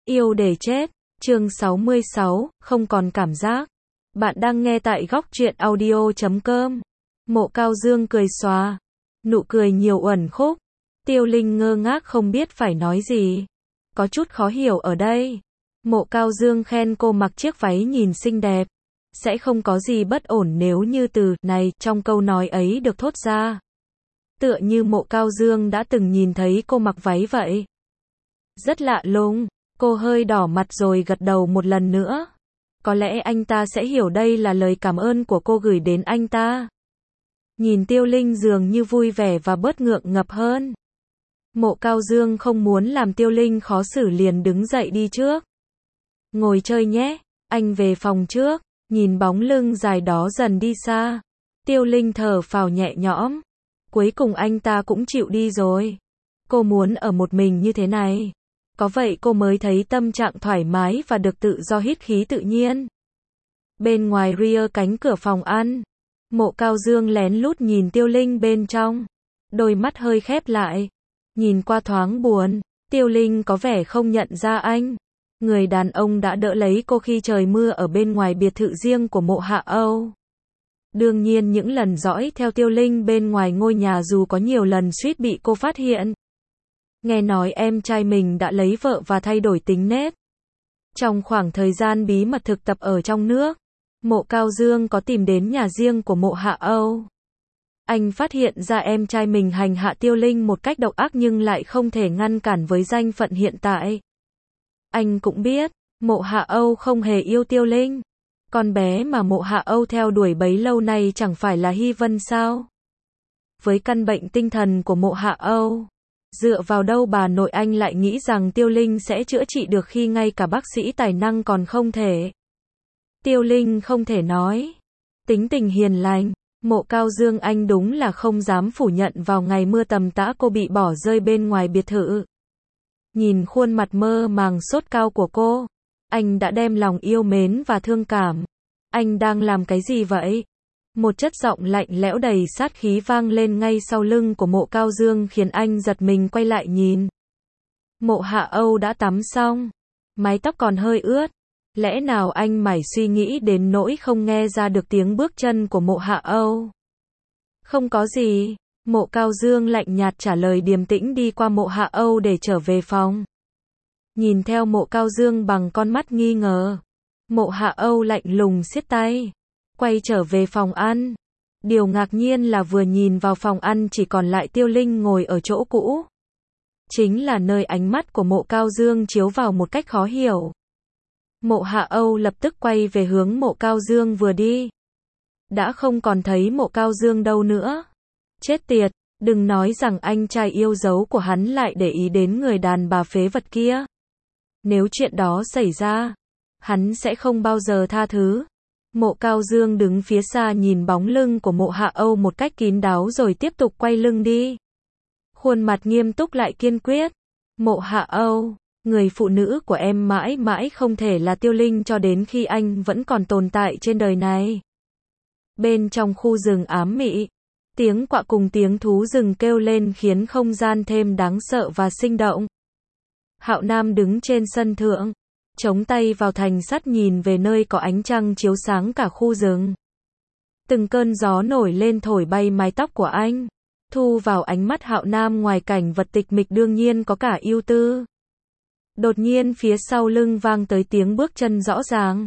Yêu để chết, chương 66, không còn cảm giác. Bạn đang nghe tại góc truyện audio.com. Mộ Cao Dương cười xòa, nụ cười nhiều uẩn khúc. Tiêu Linh ngơ ngác không biết phải nói gì. Có chút khó hiểu ở đây. Mộ Cao Dương khen cô mặc chiếc váy nhìn xinh đẹp. Sẽ không có gì bất ổn nếu như từ này trong câu nói ấy được thốt ra. Tựa như Mộ Cao Dương đã từng nhìn thấy cô mặc váy vậy. Rất lạ lùng. Cô hơi đỏ mặt rồi gật đầu một lần nữa. Có lẽ anh ta sẽ hiểu đây là lời cảm ơn của cô gửi đến anh ta. Nhìn Tiêu Linh dường như vui vẻ và bớt ngượng ngập hơn. Mộ Cao Dương không muốn làm Tiêu Linh khó xử liền đứng dậy đi trước. Ngồi chơi nhé, anh về phòng trước. Nhìn bóng lưng dài đó dần đi xa. Tiêu Linh thở phào nhẹ nhõm. Cuối cùng anh ta cũng chịu đi rồi. Cô muốn ở một mình như thế này. Có vậy cô mới thấy tâm trạng thoải mái và được tự do hít khí tự nhiên. Bên ngoài ria cánh cửa phòng ăn. Mộ Cao Dương lén lút nhìn Tiêu Linh bên trong. Đôi mắt hơi khép lại. Nhìn qua thoáng buồn. Tiêu Linh có vẻ không nhận ra anh. Người đàn ông đã đỡ lấy cô khi trời mưa ở bên ngoài biệt thự riêng của Mộ Hạ Âu. Đương nhiên những lần dõi theo Tiêu Linh bên ngoài ngôi nhà dù có nhiều lần suýt bị cô phát hiện. Nghe nói em trai mình đã lấy vợ và thay đổi tính nết. Trong khoảng thời gian bí mật thực tập ở trong nước, Mộ Cao Dương có tìm đến nhà riêng của Mộ Hạ Âu. Anh phát hiện ra em trai mình hành hạ Tiêu Linh một cách độc ác nhưng lại không thể ngăn cản với danh phận hiện tại. Anh cũng biết, Mộ Hạ Âu không hề yêu Tiêu Linh. Con bé mà Mộ Hạ Âu theo đuổi bấy lâu nay chẳng phải là Hy Vân sao? Với căn bệnh tinh thần của Mộ Hạ Âu, dựa vào đâu bà nội anh lại nghĩ rằng Tiêu Linh sẽ chữa trị được khi ngay cả bác sĩ tài năng còn không thể. Tiêu Linh không thể nói. Tính tình hiền lành, Mộ Cao Dương anh đúng là không dám phủ nhận vào ngày mưa tầm tã cô bị bỏ rơi bên ngoài biệt thự. Nhìn khuôn mặt mơ màng sốt cao của cô, anh đã đem lòng yêu mến và thương cảm. Anh đang làm cái gì vậy? Một chất giọng lạnh lẽo đầy sát khí vang lên ngay sau lưng của Mộ Cao Dương khiến anh giật mình quay lại nhìn. Mộ Hạ Âu đã tắm xong, mái tóc còn hơi ướt. Lẽ nào anh mải suy nghĩ đến nỗi không nghe ra được tiếng bước chân của Mộ Hạ Âu? Không có gì, Mộ Cao Dương lạnh nhạt trả lời điềm tĩnh đi qua Mộ Hạ Âu để trở về phòng. Nhìn theo Mộ Cao Dương bằng con mắt nghi ngờ. Mộ Hạ Âu lạnh lùng siết tay. Quay trở về phòng ăn. Điều ngạc nhiên là vừa nhìn vào phòng ăn chỉ còn lại Tiêu Linh ngồi ở chỗ cũ. Chính là nơi ánh mắt của Mộ Cao Dương chiếu vào một cách khó hiểu. Mộ Hạ Âu lập tức quay về hướng Mộ Cao Dương vừa đi. Đã không còn thấy Mộ Cao Dương đâu nữa. Chết tiệt, đừng nói rằng anh trai yêu dấu của hắn lại để ý đến người đàn bà phế vật kia. Nếu chuyện đó xảy ra, hắn sẽ không bao giờ tha thứ. Mộ Cao Dương đứng phía xa nhìn bóng lưng của Mộ Hạ Âu một cách kín đáo rồi tiếp tục quay lưng đi. Khuôn mặt nghiêm túc lại kiên quyết. Mộ Hạ Âu, người phụ nữ của em mãi mãi không thể là Tiêu Linh cho đến khi anh vẫn còn tồn tại trên đời này. Bên trong khu rừng ám mị, tiếng quạ cùng tiếng thú rừng kêu lên khiến không gian thêm đáng sợ và sinh động. Hạo Nam đứng trên sân thượng, chống tay vào thành sắt nhìn về nơi có ánh trăng chiếu sáng cả khu rừng. Từng cơn gió nổi lên thổi bay mái tóc của anh, thu vào ánh mắt Hạo Nam ngoài cảnh vật tịch mịch đương nhiên có cả ưu tư. Đột nhiên phía sau lưng vang tới tiếng bước chân rõ ràng.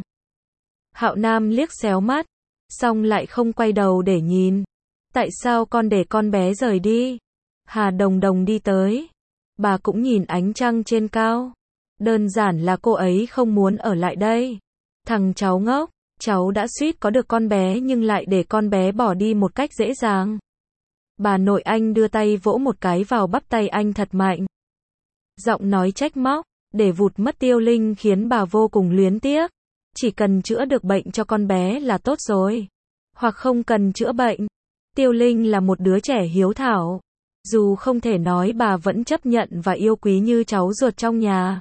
Hạo Nam liếc xéo mắt, xong lại không quay đầu để nhìn. Tại sao con để con bé rời đi? Hà Đồng Đồng đi tới. Bà cũng nhìn ánh trăng trên cao. Đơn giản là cô ấy không muốn ở lại đây. Thằng cháu ngốc, cháu đã suýt có được con bé nhưng lại để con bé bỏ đi một cách dễ dàng. Bà nội anh đưa tay vỗ một cái vào bắp tay anh thật mạnh. Giọng nói trách móc, để vụt mất Tiêu Linh khiến bà vô cùng luyến tiếc. Chỉ cần chữa được bệnh cho con bé là tốt rồi. Hoặc không cần chữa bệnh. Tiêu Linh là một đứa trẻ hiếu thảo. Dù không thể nói bà vẫn chấp nhận và yêu quý như cháu ruột trong nhà.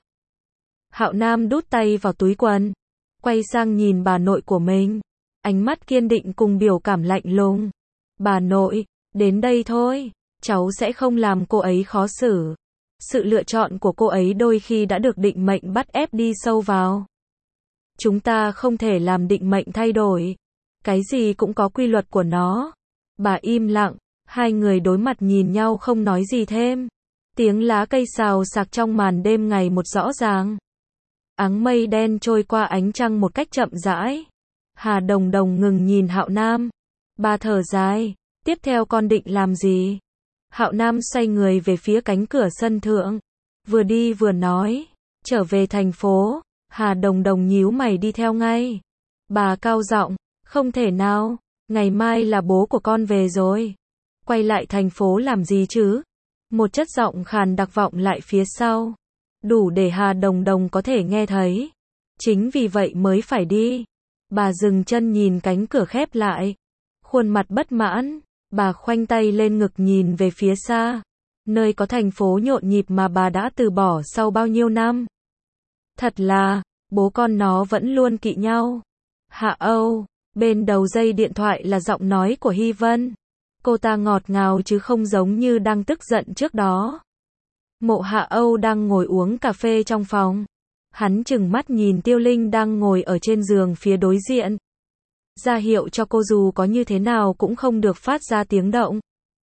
Hạo Nam đút tay vào túi quần. Quay sang nhìn bà nội của mình. Ánh mắt kiên định cùng biểu cảm lạnh lùng. Bà nội, đến đây thôi. Cháu sẽ không làm cô ấy khó xử. Sự lựa chọn của cô ấy đôi khi đã được định mệnh bắt ép đi sâu vào. Chúng ta không thể làm định mệnh thay đổi. Cái gì cũng có quy luật của nó. Bà im lặng, hai người đối mặt nhìn nhau không nói gì thêm. Tiếng lá cây xào xạc trong màn đêm ngày một rõ ràng. Áng mây đen trôi qua ánh trăng một cách chậm rãi. Hà Đồng Đồng ngừng nhìn Hạo Nam. Bà thở dài, tiếp theo con định làm gì? Hạo Nam xoay người về phía cánh cửa sân thượng. Vừa đi vừa nói, trở về thành phố. Hà Đồng Đồng nhíu mày đi theo ngay. Bà cao giọng, không thể nào, ngày mai là bố của con về rồi. Quay lại thành phố làm gì chứ? Một chất giọng khàn đặc vọng lại phía sau. Đủ để Hà Đồng Đồng có thể nghe thấy. Chính vì vậy mới phải đi. Bà dừng chân nhìn cánh cửa khép lại. Khuôn mặt bất mãn. Bà khoanh tay lên ngực nhìn về phía xa. Nơi có thành phố nhộn nhịp mà bà đã từ bỏ sau bao nhiêu năm. Thật là, bố con nó vẫn luôn kỵ nhau. Hạ Âu, bên đầu dây điện thoại là giọng nói của Hy Vân. Cô ta ngọt ngào chứ không giống như đang tức giận trước đó. Mộ Hạ Âu đang ngồi uống cà phê trong phòng. Hắn chừng mắt nhìn Tiêu Linh đang ngồi ở trên giường phía đối diện. Ra hiệu cho cô dù có như thế nào cũng không được phát ra tiếng động.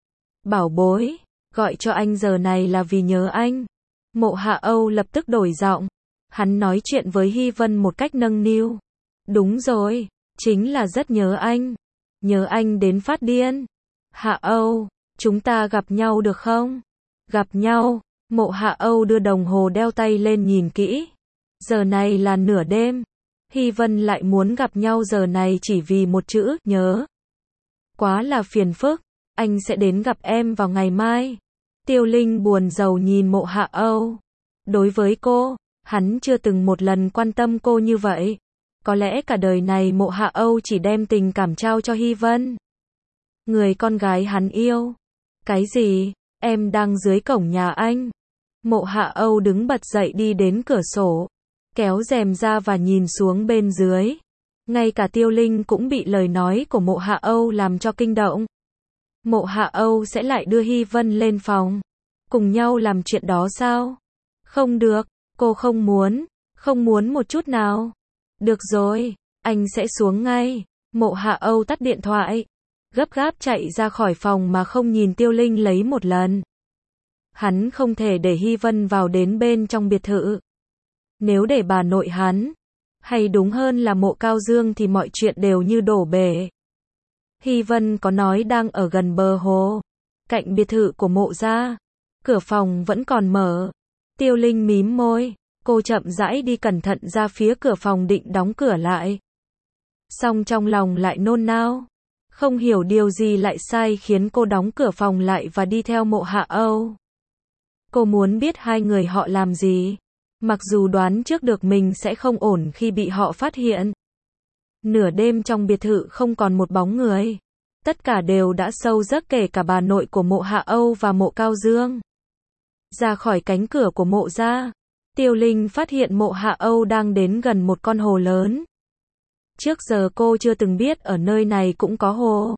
Bảo bối, gọi cho anh giờ này là vì nhớ anh. Mộ Hạ Âu lập tức đổi giọng. Hắn nói chuyện với Hy Vân một cách nâng niu. Đúng rồi, chính là rất nhớ anh. Nhớ anh đến phát điên. Hạ Âu, chúng ta gặp nhau được không? Gặp nhau. Mộ Hạ Âu đưa đồng hồ đeo tay lên nhìn kỹ. Giờ này là nửa đêm. Hy Vân lại muốn gặp nhau giờ này chỉ vì một chữ, nhớ. Quá là phiền phức. Anh sẽ đến gặp em vào ngày mai. Tiêu Linh buồn rầu nhìn Mộ Hạ Âu. Đối với cô, hắn chưa từng một lần quan tâm cô như vậy. Có lẽ cả đời này Mộ Hạ Âu chỉ đem tình cảm trao cho Hy Vân. Người con gái hắn yêu. Cái gì? Em đang dưới cổng nhà anh. Mộ Hạ Âu đứng bật dậy đi đến cửa sổ. Kéo rèm ra và nhìn xuống bên dưới. Ngay cả Tiêu Linh cũng bị lời nói của Mộ Hạ Âu làm cho kinh động. Mộ Hạ Âu sẽ lại đưa Hy Vân lên phòng. Cùng nhau làm chuyện đó sao? Không được, cô không muốn một chút nào. Được rồi, anh sẽ xuống ngay. Mộ Hạ Âu tắt điện thoại. Gấp gáp chạy ra khỏi phòng mà không nhìn Tiêu Linh lấy một lần. Hắn không thể để Hy Vân vào đến bên trong biệt thự. Nếu để bà nội hắn, hay đúng hơn là Mộ Cao Dương thì mọi chuyện đều như đổ bể. Hy Vân có nói đang ở gần bờ hồ, cạnh biệt thự của Mộ gia. Cửa phòng vẫn còn mở. Tiêu Linh mím môi, cô chậm rãi đi cẩn thận ra phía cửa phòng định đóng cửa lại. Song trong lòng lại nôn nao. Không hiểu điều gì lại sai khiến cô đóng cửa phòng lại và đi theo Mộ Hạ Âu. Cô muốn biết hai người họ làm gì. Mặc dù đoán trước được mình sẽ không ổn khi bị họ phát hiện. Nửa đêm trong biệt thự không còn một bóng người. Tất cả đều đã sâu giấc kể cả bà nội của Mộ Hạ Âu và Mộ Cao Dương. Ra khỏi cánh cửa của Mộ gia, Tiêu Linh phát hiện Mộ Hạ Âu đang đến gần một con hồ lớn. Trước giờ cô chưa từng biết ở nơi này cũng có hồ.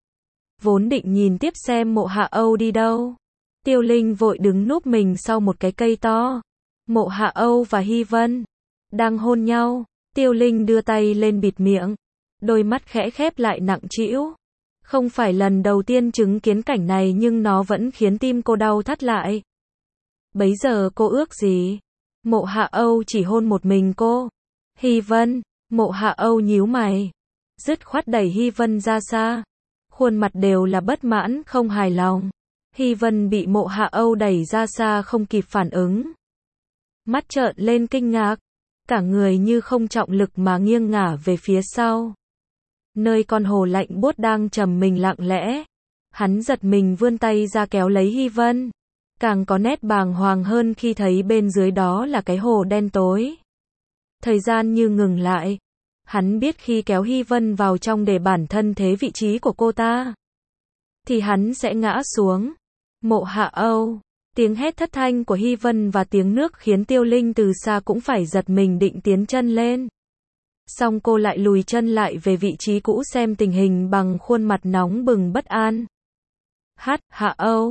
Vốn định nhìn tiếp xem Mộ Hạ Âu đi đâu. Tiêu Linh vội đứng núp mình sau một cái cây to. Mộ Hạ Âu và Hy Vân đang hôn nhau. Tiêu Linh đưa tay lên bịt miệng. Đôi mắt khẽ khép lại nặng trĩu. Không phải lần đầu tiên chứng kiến cảnh này nhưng nó vẫn khiến tim cô đau thắt lại. Bấy giờ cô ước gì? Mộ Hạ Âu chỉ hôn một mình cô. Hy Vân. Mộ Hạ Âu nhíu mày. Dứt khoát đẩy Hy Vân ra xa. Khuôn mặt đều là bất mãn, không hài lòng. Hy Vân bị Mộ Hạ Âu đẩy ra xa không kịp phản ứng. Mắt trợn lên kinh ngạc. Cả người như không trọng lực mà nghiêng ngả về phía sau. Nơi con hồ lạnh buốt đang trầm mình lặng lẽ. Hắn giật mình vươn tay ra kéo lấy Hy Vân. Càng có nét bàng hoàng hơn khi thấy bên dưới đó là cái hồ đen tối. Thời gian như ngừng lại. Hắn biết khi kéo Hy Vân vào trong để bản thân thế vị trí của cô ta, thì hắn sẽ ngã xuống. Mộ Hạ Âu. Tiếng hét thất thanh của Hy Vân và tiếng nước khiến Tiêu Linh từ xa cũng phải giật mình định tiến chân lên. Song cô lại lùi chân lại về vị trí cũ xem tình hình bằng khuôn mặt nóng bừng bất an. Hạ Âu.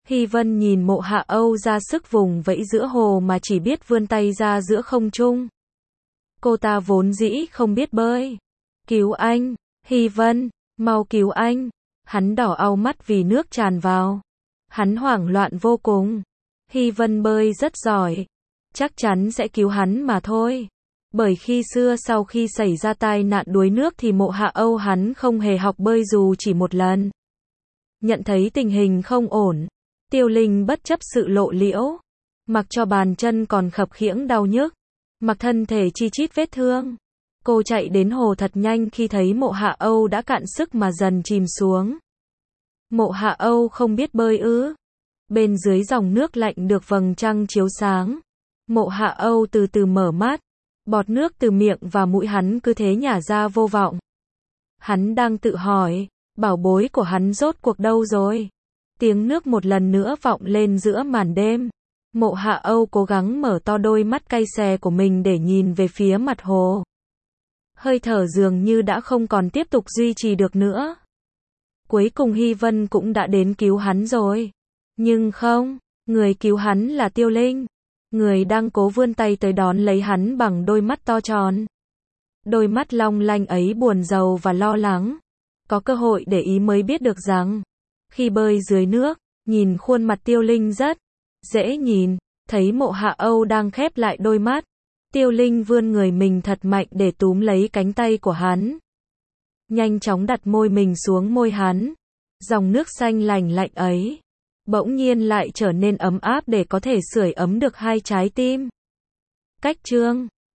Hy Vân nhìn Mộ Hạ Âu ra sức vùng vẫy giữa hồ mà chỉ biết vươn tay ra giữa không trung. Cô ta vốn dĩ không biết bơi. Cứu anh, Hy Vân, mau cứu anh. Hắn đỏ au mắt vì nước tràn vào. Hắn hoảng loạn vô cùng. Hy Vân bơi rất giỏi. Chắc chắn sẽ cứu hắn mà thôi. Bởi khi xưa sau khi xảy ra tai nạn đuối nước thì Mộ Hạ Âu hắn không hề học bơi dù chỉ một lần. Nhận thấy tình hình không ổn, Tiêu Linh bất chấp sự lộ liễu, mặc cho bàn chân còn khập khiễng đau nhức, mặc thân thể chi chít vết thương. Cô chạy đến hồ thật nhanh khi thấy Mộ Hạ Âu đã cạn sức mà dần chìm xuống. Mộ Hạ Âu không biết bơi ư? Bên dưới dòng nước lạnh được vầng trăng chiếu sáng, Mộ Hạ Âu từ từ mở mắt, bọt nước từ miệng và mũi hắn cứ thế nhả ra vô vọng. Hắn đang tự hỏi, bảo bối của hắn rốt cuộc đâu rồi? Tiếng nước một lần nữa vọng lên giữa màn đêm. Mộ Hạ Âu cố gắng mở to đôi mắt cay xè của mình để nhìn về phía mặt hồ. Hơi thở dường như đã không còn tiếp tục duy trì được nữa. Cuối cùng Hy Vân cũng đã đến cứu hắn rồi. Nhưng không, người cứu hắn là Tiêu Linh. Người đang cố vươn tay tới đón lấy hắn bằng đôi mắt to tròn. Đôi mắt long lanh ấy buồn rầu và lo lắng. Có cơ hội để ý mới biết được rằng, khi bơi dưới nước, nhìn khuôn mặt Tiêu Linh rất dễ nhìn, thấy Mộ Hạ Âu đang khép lại đôi mắt. Tiêu Linh vươn người mình thật mạnh để túm lấy cánh tay của hắn. Nhanh chóng đặt môi mình xuống môi hắn. Dòng nước xanh lành lạnh ấy bỗng nhiên lại trở nên ấm áp để có thể sưởi ấm được hai trái tim. Cách chương